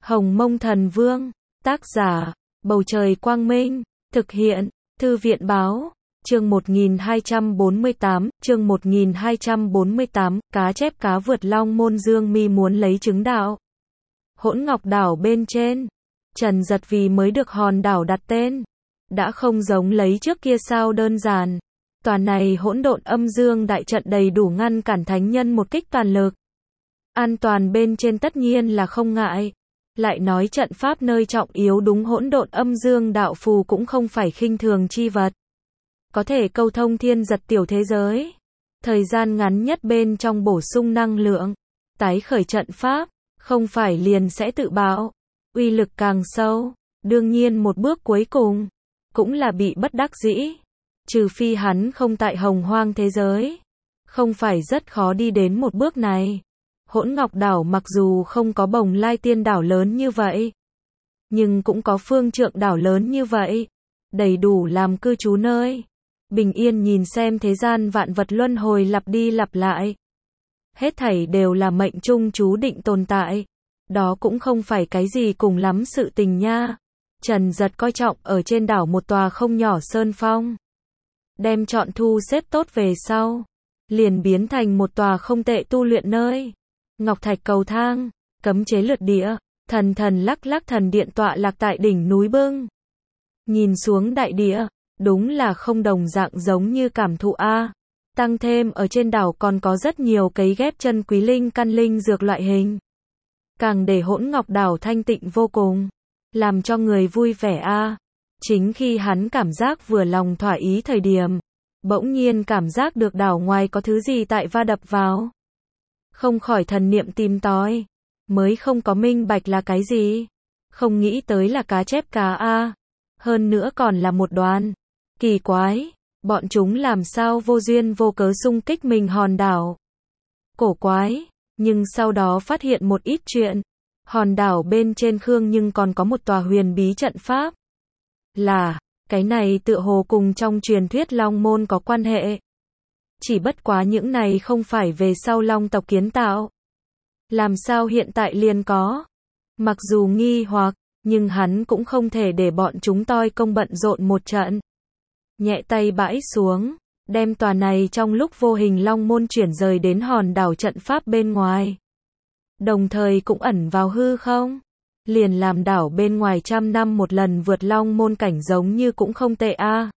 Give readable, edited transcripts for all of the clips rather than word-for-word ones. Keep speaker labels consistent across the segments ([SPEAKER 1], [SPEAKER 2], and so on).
[SPEAKER 1] Hồng Mông Thần Vương, tác giả, Bầu Trời Quang Minh, thực hiện, Thư viện Báo, chương 1248, cá chép cá vượt long môn Dương Mi muốn lấy chứng đạo. Hỗn Ngọc Đảo bên trên, Trần Giật vì mới được hòn đảo đặt tên, đã không giống lấy trước kia sao đơn giản. Tòa này hỗn độn âm dương đại trận đầy đủ ngăn cản thánh nhân một kích toàn lực. An toàn bên trên tất nhiên là không ngại. Lại nói trận pháp nơi trọng yếu đúng hỗn độn âm dương đạo phù cũng không phải khinh thường chi vật. Có thể câu thông thiên giật tiểu thế giới. Thời gian ngắn nhất bên trong bổ sung năng lượng. Tái khởi trận pháp, không phải liền sẽ tự bạo. Uy lực càng sâu, đương nhiên một bước cuối cùng, cũng là bị bất đắc dĩ. Trừ phi hắn không tại hồng hoang thế giới. Không phải rất khó đi đến một bước này. Hỗn Ngọc Đảo mặc dù không có Bồng Lai Tiên Đảo lớn như vậy, nhưng cũng có Phương Trượng Đảo lớn như vậy, đầy đủ làm cư trú nơi. Bình yên nhìn xem thế gian vạn vật luân hồi lặp đi lặp lại. Hết thảy đều là mệnh trung chú định tồn tại. Đó cũng không phải cái gì cùng lắm sự tình nha. Trần Giật coi trọng ở trên đảo một tòa không nhỏ sơn phong. Đem chọn thu xếp tốt về sau, liền biến thành một tòa không tệ tu luyện nơi. Ngọc thạch cầu thang, cấm chế lượt địa, thần thần lắc lắc thần điện tọa lạc tại đỉnh núi bưng. Nhìn xuống đại địa, đúng là không đồng dạng giống như cảm thụ a. Tăng thêm ở trên đảo còn có rất nhiều cấy ghép chân quý linh căn linh dược loại hình. Càng để Hỗn Ngọc Đảo thanh tịnh vô cùng, làm cho người vui vẻ a. Chính khi hắn cảm giác vừa lòng thỏa ý thời điểm, bỗng nhiên cảm giác được đảo ngoài có thứ gì tại va đập vào. Không khỏi thần niệm tìm tòi, mới không có minh bạch là cái gì. Không nghĩ tới là cá chép cá a. Hơn nữa còn là một đoàn. Kỳ quái, bọn chúng làm sao vô duyên vô cớ xung kích mình hòn đảo. Cổ quái, nhưng sau đó phát hiện một ít chuyện. Hòn đảo bên trên Khương nhưng còn có một tòa huyền bí trận pháp. Là, cái này tựa hồ cùng trong truyền thuyết Long Môn có quan hệ. Chỉ bất quá những này không phải về sau Long tộc kiến tạo. Làm sao hiện tại liền có? Mặc dù nghi hoặc, nhưng hắn cũng không thể để bọn chúng toi công bận rộn một trận. Nhẹ tay bãi xuống, đem tòa này trong lúc vô hình Long Môn chuyển rời đến hòn đảo trận pháp bên ngoài. Đồng thời cũng ẩn vào hư không. Liền làm đảo bên ngoài 100 năm một lần vượt Long Môn cảnh giống như cũng không tệ a.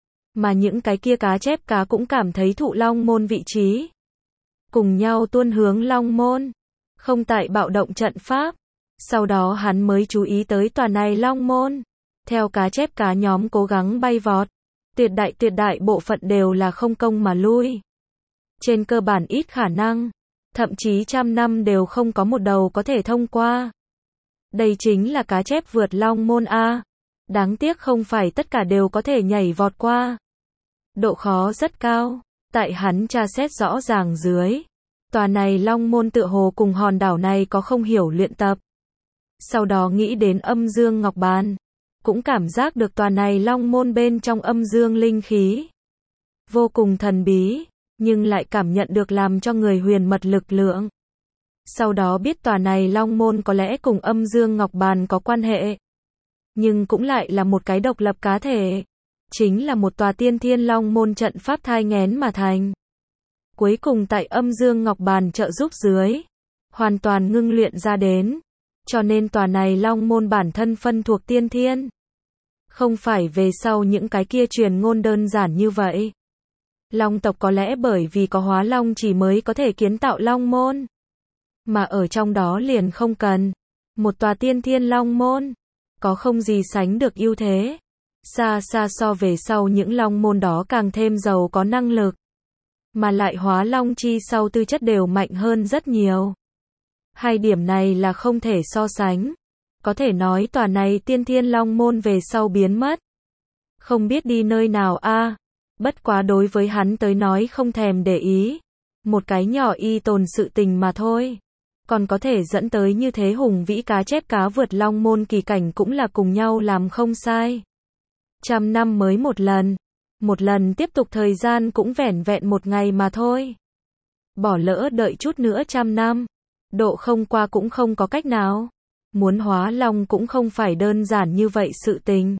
[SPEAKER 1] Mà những cái kia cá chép cá cũng cảm thấy thụ Long Môn vị trí. Cùng nhau tuôn hướng Long Môn. Không tại bạo động trận pháp. Sau đó hắn mới chú ý tới tòa này Long Môn. Theo cá chép cá nhóm cố gắng bay vọt. Tuyệt đại bộ phận đều là không công mà lui. Trên cơ bản ít khả năng. Thậm chí 100 năm đều không có một đầu có thể thông qua. Đây chính là cá chép vượt Long Môn a. Đáng tiếc không phải tất cả đều có thể nhảy vọt qua. Độ khó rất cao. Tại hắn tra xét rõ ràng dưới. Tòa này Long Môn tựa hồ cùng hòn đảo này có không hiểu luyện tập. Sau đó nghĩ đến âm dương ngọc bàn. Cũng cảm giác được tòa này Long Môn bên trong âm dương linh khí. Vô cùng thần bí. Nhưng lại cảm nhận được làm cho người huyền mật lực lượng. Sau đó biết tòa này Long Môn có lẽ cùng âm dương ngọc bàn có quan hệ. Nhưng cũng lại là một cái độc lập cá thể. Chính là một tòa tiên thiên Long Môn trận pháp thai nghén mà thành. Cuối cùng tại âm dương ngọc bàn trợ giúp dưới. Hoàn toàn ngưng luyện ra đến. Cho nên tòa này Long Môn bản thân phân thuộc tiên thiên. Không phải về sau những cái kia truyền ngôn đơn giản như vậy. Long tộc có lẽ bởi vì có hóa long chỉ mới có thể kiến tạo Long Môn. Mà ở trong đó liền không cần. Một tòa tiên thiên Long Môn. Có không gì sánh được ưu thế. Xa xa so về sau những Long Môn đó càng thêm giàu có năng lực. Mà lại hóa long chi sau tư chất đều mạnh hơn rất nhiều. Hai điểm này là không thể so sánh. Có thể nói tòa này tiên thiên Long Môn về sau biến mất. Không biết đi nơi nào a. Bất quá đối với hắn tới nói không thèm để ý. Một cái nhỏ y tồn sự tình mà thôi. Còn có thể dẫn tới như thế hùng vĩ cá chép cá vượt Long Môn kỳ cảnh cũng là cùng nhau làm không sai. 100 năm mới một lần. Một lần tiếp tục thời gian cũng vẻn vẹn một ngày mà thôi. Bỏ lỡ đợi chút nữa 100 năm. Độ không qua cũng không có cách nào. Muốn hóa long cũng không phải đơn giản như vậy sự tình.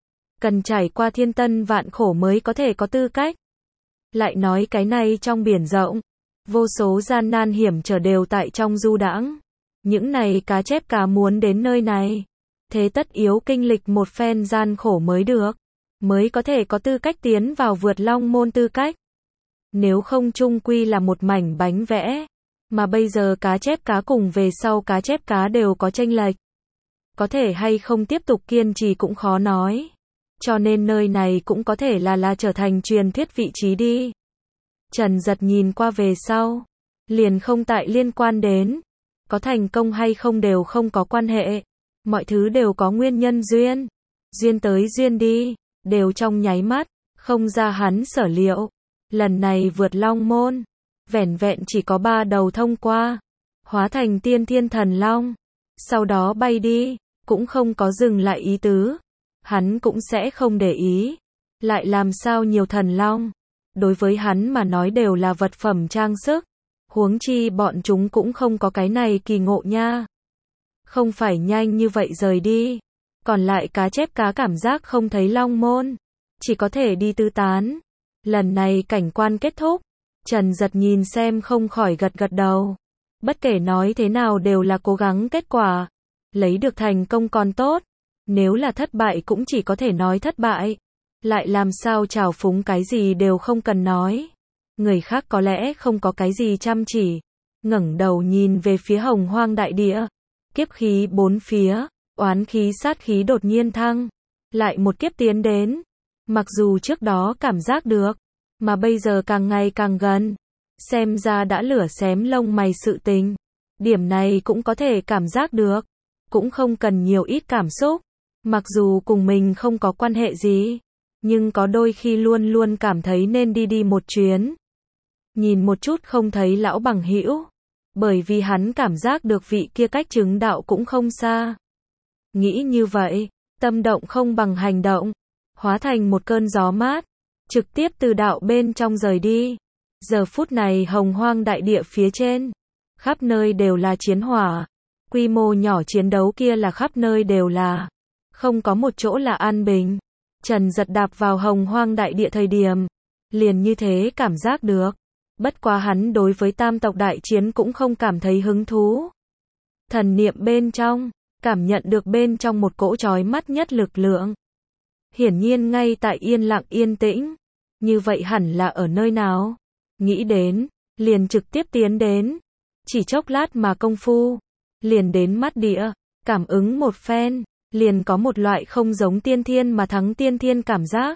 [SPEAKER 1] Cần trải qua thiên tân vạn khổ mới có thể có tư cách. Lại nói cái này trong biển rộng, vô số gian nan hiểm trở đều tại trong du đãng. Những này cá chép cá muốn đến nơi này, thế tất yếu kinh lịch một phen gian khổ mới được, mới có thể có tư cách tiến vào vượt long môn tư cách. Nếu không chung quy là một mảnh bánh vẽ, mà bây giờ cá chép cá cùng về sau cá chép cá đều có chênh lệch. Có thể hay không tiếp tục kiên trì cũng khó nói. Cho nên nơi này cũng có thể là trở thành truyền thuyết vị trí đi. Trần Giật nhìn qua về sau, liền không tại liên quan đến, có thành công hay không đều không có quan hệ, mọi thứ đều có nguyên nhân duyên, duyên tới duyên đi, đều trong nháy mắt, không ra hắn sở liệu. Lần này vượt long môn, vẻn vẹn chỉ có 3 đầu thông qua, hóa thành tiên thiên thần long, sau đó bay đi, cũng không có dừng lại ý tứ. Hắn cũng sẽ không để ý, lại làm sao nhiều thần long, đối với hắn mà nói đều là vật phẩm trang sức, huống chi bọn chúng cũng không có cái này kỳ ngộ nha. Không phải nhanh như vậy rời đi, còn lại cá chép cá cảm giác không thấy long môn, chỉ có thể đi tứ tán. Lần này cảnh quan kết thúc, Trần Giật nhìn xem không khỏi gật gật đầu. Bất kể nói thế nào đều là cố gắng kết quả, lấy được thành công còn tốt. Nếu là thất bại cũng chỉ có thể nói thất bại. Lại làm sao trào phúng cái gì đều không cần nói. Người khác có lẽ không có cái gì chăm chỉ. Ngẩng đầu nhìn về phía hồng hoang đại địa. Kiếp khí bốn phía, oán khí sát khí đột nhiên thăng. Lại một kiếp tiến đến. Mặc dù trước đó cảm giác được, mà bây giờ càng ngày càng gần. Xem ra đã lửa xém lông mày sự tình. Điểm này cũng có thể cảm giác được. Cũng không cần nhiều ít cảm xúc. Mặc dù cùng mình không có quan hệ gì, nhưng có đôi khi luôn luôn cảm thấy nên đi một chuyến. Nhìn một chút không thấy lão bằng hữu, bởi vì hắn cảm giác được vị kia cách chứng đạo cũng không xa. Nghĩ như vậy, tâm động không bằng hành động, hóa thành một cơn gió mát, trực tiếp từ đạo bên trong rời đi. Giờ phút này hồng hoang đại địa phía trên, khắp nơi đều là chiến hỏa, quy mô nhỏ chiến đấu kia là khắp nơi đều là. Không có một chỗ là an bình. Trần Giật đạp vào hồng hoang đại địa thời điểm, liền như thế cảm giác được. Bất quá hắn đối với tam tộc đại chiến cũng không cảm thấy hứng thú. Thần niệm bên trong, cảm nhận được bên trong một cỗ chói mắt nhất lực lượng. Hiển nhiên ngay tại yên lặng yên tĩnh. Như vậy hẳn là ở nơi nào? Nghĩ đến, liền trực tiếp tiến đến. Chỉ chốc lát mà công phu, liền đến mắt địa, cảm ứng một phen. Liền có một loại không giống tiên thiên mà thắng tiên thiên cảm giác.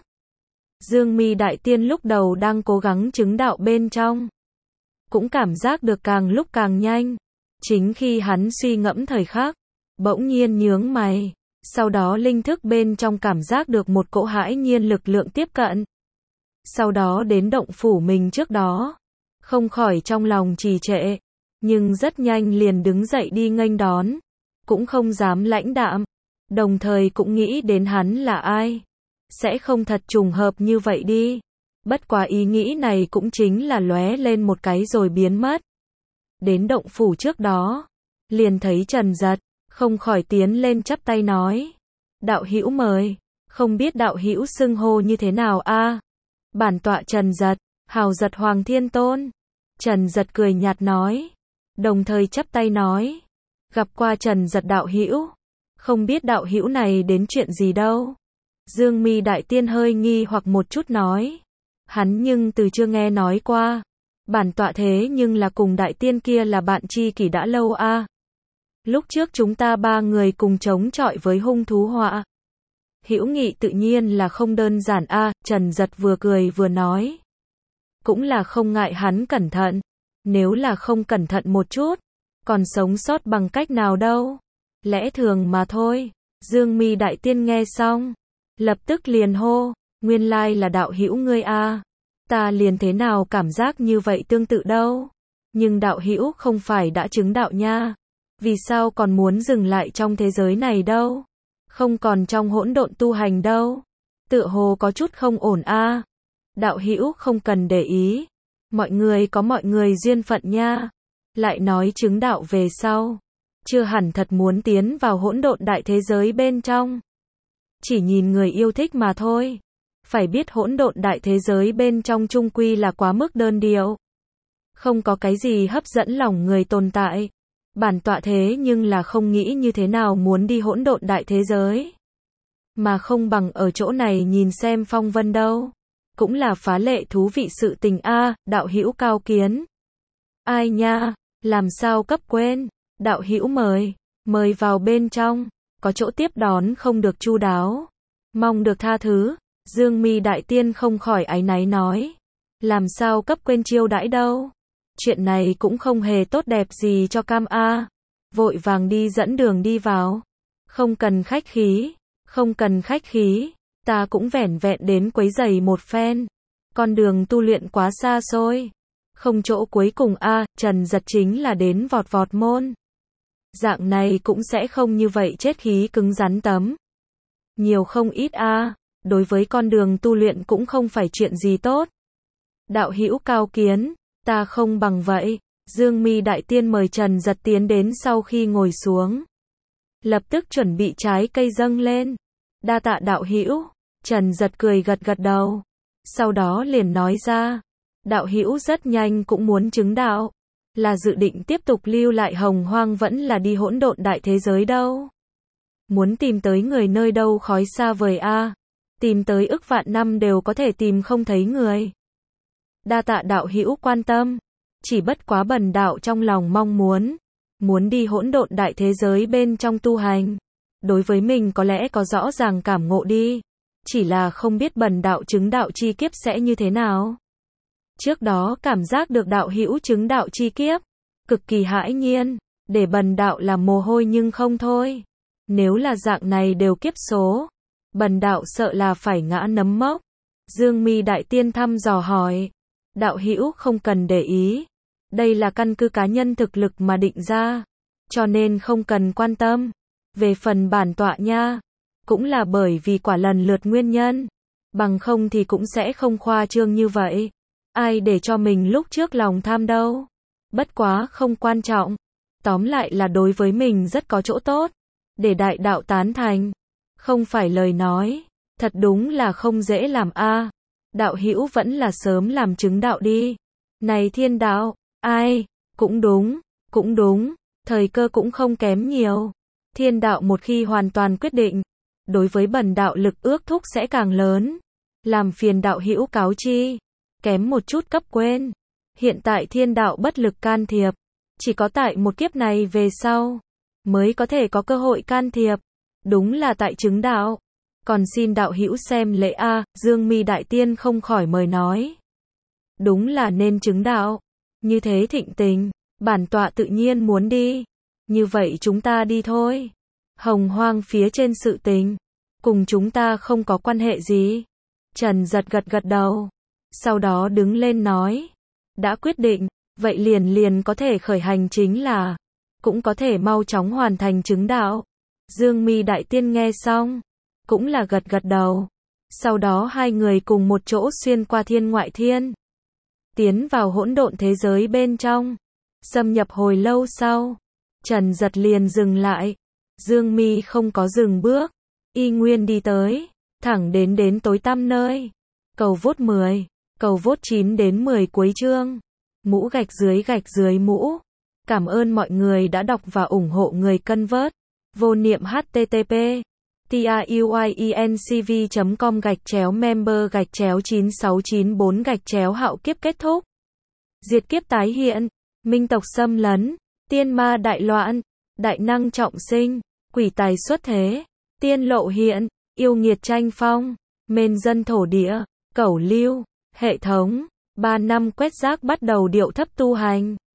[SPEAKER 1] Dương Mi Đại Tiên lúc đầu đang cố gắng chứng đạo bên trong, cũng cảm giác được càng lúc càng nhanh. Chính khi hắn suy ngẫm thời khắc, bỗng nhiên nhướng mày, sau đó linh thức bên trong cảm giác được một cỗ hãi nhiên lực lượng tiếp cận. Sau đó đến động phủ mình trước đó, không khỏi trong lòng trì trệ, nhưng rất nhanh liền đứng dậy đi nghênh đón, cũng không dám lãnh đạm. Đồng thời cũng nghĩ đến hắn là ai. Sẽ không thật trùng hợp như vậy đi. Bất quá ý nghĩ này cũng chính là lóe lên một cái rồi biến mất. Đến động phủ trước đó, liền thấy Trần Giật, không khỏi tiến lên chắp tay nói. Đạo hữu mời, không biết đạo hữu xưng hô như thế nào a? Bản tọa Trần Giật, Hào Giật Hoàng Thiên Tôn. Trần Giật cười nhạt nói, đồng thời chắp tay nói. Gặp qua Trần Giật đạo hữu. Không biết đạo hữu này đến chuyện gì đâu. Dương Mi Đại Tiên hơi nghi hoặc một chút nói. Hắn nhưng từ chưa nghe nói qua. Bản tọa thế nhưng là cùng Đại Tiên kia là bạn tri kỷ đã lâu a. Lúc trước chúng ta 3 người cùng chống chọi với hung thú họa. Hữu nghị tự nhiên là không đơn giản a. Trần Giật vừa cười vừa nói. Cũng là không ngại hắn cẩn thận. Nếu là không cẩn thận một chút, còn sống sót bằng cách nào đâu. Lẽ thường mà thôi. Dương Mi Đại Tiên nghe xong, lập tức liền hô, nguyên lai là đạo hữu ngươi a. Ta liền thế nào cảm giác như vậy tương tự đâu. Nhưng đạo hữu không phải đã chứng đạo nha. Vì sao còn muốn dừng lại trong thế giới này đâu? Không còn trong hỗn độn tu hành đâu. Tựa hồ có chút không ổn a. Đạo hữu không cần để ý. Mọi người có mọi người duyên phận nha. Lại nói chứng đạo về sau, chưa hẳn thật muốn tiến vào hỗn độn đại thế giới bên trong. Chỉ nhìn người yêu thích mà thôi. Phải biết hỗn độn đại thế giới bên trong chung quy là quá mức đơn điệu. Không có cái gì hấp dẫn lòng người tồn tại. Bản tọa thế nhưng là không nghĩ như thế nào muốn đi hỗn độn đại thế giới. Mà không bằng ở chỗ này nhìn xem phong vân đâu. Cũng là phá lệ thú vị sự tình a, đạo hữu Cao Kiến. Ai nha, làm sao cấp quên, đạo hữu mời vào bên trong, có chỗ tiếp đón không được chu đáo. Mong được tha thứ, Dương Mi đại tiên không khỏi áy náy nói. Làm sao cấp quên chiêu đãi đâu. Chuyện này cũng không hề tốt đẹp gì cho Cam A. Vội vàng đi dẫn đường đi vào. Không cần khách khí, không cần khách khí, ta cũng vẻn vẹn đến quấy giày một phen. Con đường tu luyện quá xa xôi. Không chỗ cuối cùng a, Trần Giật chính là đến vọt vọt môn. Dạng này cũng sẽ không như vậy chết khí cứng rắn tấm. Nhiều không ít a, đối với con đường tu luyện cũng không phải chuyện gì tốt. Đạo hữu Cao Kiến, ta không bằng vậy. Dương Mi đại tiên mời Trần Giật tiến đến sau khi ngồi xuống. Lập tức chuẩn bị trái cây dâng lên. Đa tạ đạo hữu. Trần Giật cười gật gật đầu. Sau đó liền nói ra. Đạo hữu rất nhanh cũng muốn chứng đạo. Là dự định tiếp tục lưu lại Hồng Hoang vẫn là đi hỗn độn đại thế giới đâu. Muốn tìm tới người nơi đâu khói xa vời a. Tìm tới ức vạn năm đều có thể tìm không thấy người. Đa tạ đạo hữu quan tâm. Chỉ bất quá bần đạo trong lòng mong muốn đi hỗn độn đại thế giới bên trong tu hành. Đối với mình có lẽ có rõ ràng cảm ngộ đi. Chỉ là không biết bần đạo chứng đạo chi kiếp sẽ như thế nào. Trước đó cảm giác được đạo hữu chứng đạo chi kiếp. Cực kỳ hãi nhiên. Để bần đạo làm mồ hôi nhưng không thôi. Nếu là dạng này đều kiếp số. Bần đạo sợ là phải ngã nấm mốc. Dương Mi đại tiên thăm dò hỏi. Đạo hữu không cần để ý. Đây là căn cứ cá nhân thực lực mà định ra. Cho nên không cần quan tâm. Về phần bản tọa nha. Cũng là bởi vì quả lần lượt nguyên nhân. Bằng không thì cũng sẽ không khoa trương như vậy. Ai để cho mình lúc trước lòng tham đâu. Bất quá không quan trọng. Tóm lại là đối với mình rất có chỗ tốt. Để đại đạo tán thành. Không phải lời nói. Thật đúng là không dễ làm a. Đạo hữu vẫn là sớm làm chứng đạo đi. Này thiên đạo. Ai? Cũng đúng. Thời cơ cũng không kém nhiều. Thiên đạo một khi hoàn toàn quyết định. Đối với bần đạo lực ước thúc sẽ càng lớn. Làm phiền đạo hữu cáo chi. Kém một chút cấp quên. Hiện tại thiên đạo bất lực can thiệp. Chỉ có tại một kiếp này về sau. Mới có thể có cơ hội can thiệp. Đúng là tại chứng đạo. Còn xin đạo hữu xem lễ a. Dương Mi đại tiên không khỏi mời nói. Đúng là nên chứng đạo. Như thế thịnh tình. Bản tọa tự nhiên muốn đi. Như vậy chúng ta đi thôi. Hồng Hoang phía trên sự tình. Cùng chúng ta không có quan hệ gì. Trần Giật gật đầu. Sau đó đứng lên nói. Đã quyết định. Vậy liền có thể khởi hành chính là. Cũng có thể mau chóng hoàn thành chứng đạo. Dương Mi đại tiên nghe xong. Cũng là gật đầu. Sau đó hai người cùng một chỗ xuyên qua thiên ngoại thiên. Tiến vào hỗn độn thế giới bên trong. Xâm nhập hồi lâu sau. Trần Giật liền dừng lại. Dương Mi không có dừng bước. Y nguyên đi tới. Thẳng đến tối tăm nơi. Cầu vốt 10. Cầu vốt 9 đến 10 cuối chương. Mũ gạch dưới mũ. Cảm ơn mọi người đã đọc và ủng hộ người cân vớt. Vô niệm http truyencv.com/member/9694 hạo kiếp kết thúc. Diệt kiếp tái hiện. Minh tộc xâm lấn. Tiên ma đại loạn. Đại năng trọng sinh. Quỷ tài xuất thế. Tiên lộ hiện. Yêu nghiệt tranh phong. Mên dân thổ địa. Cẩu lưu. Hệ thống. 3 năm quét rác bắt đầu điệu thấp tu hành.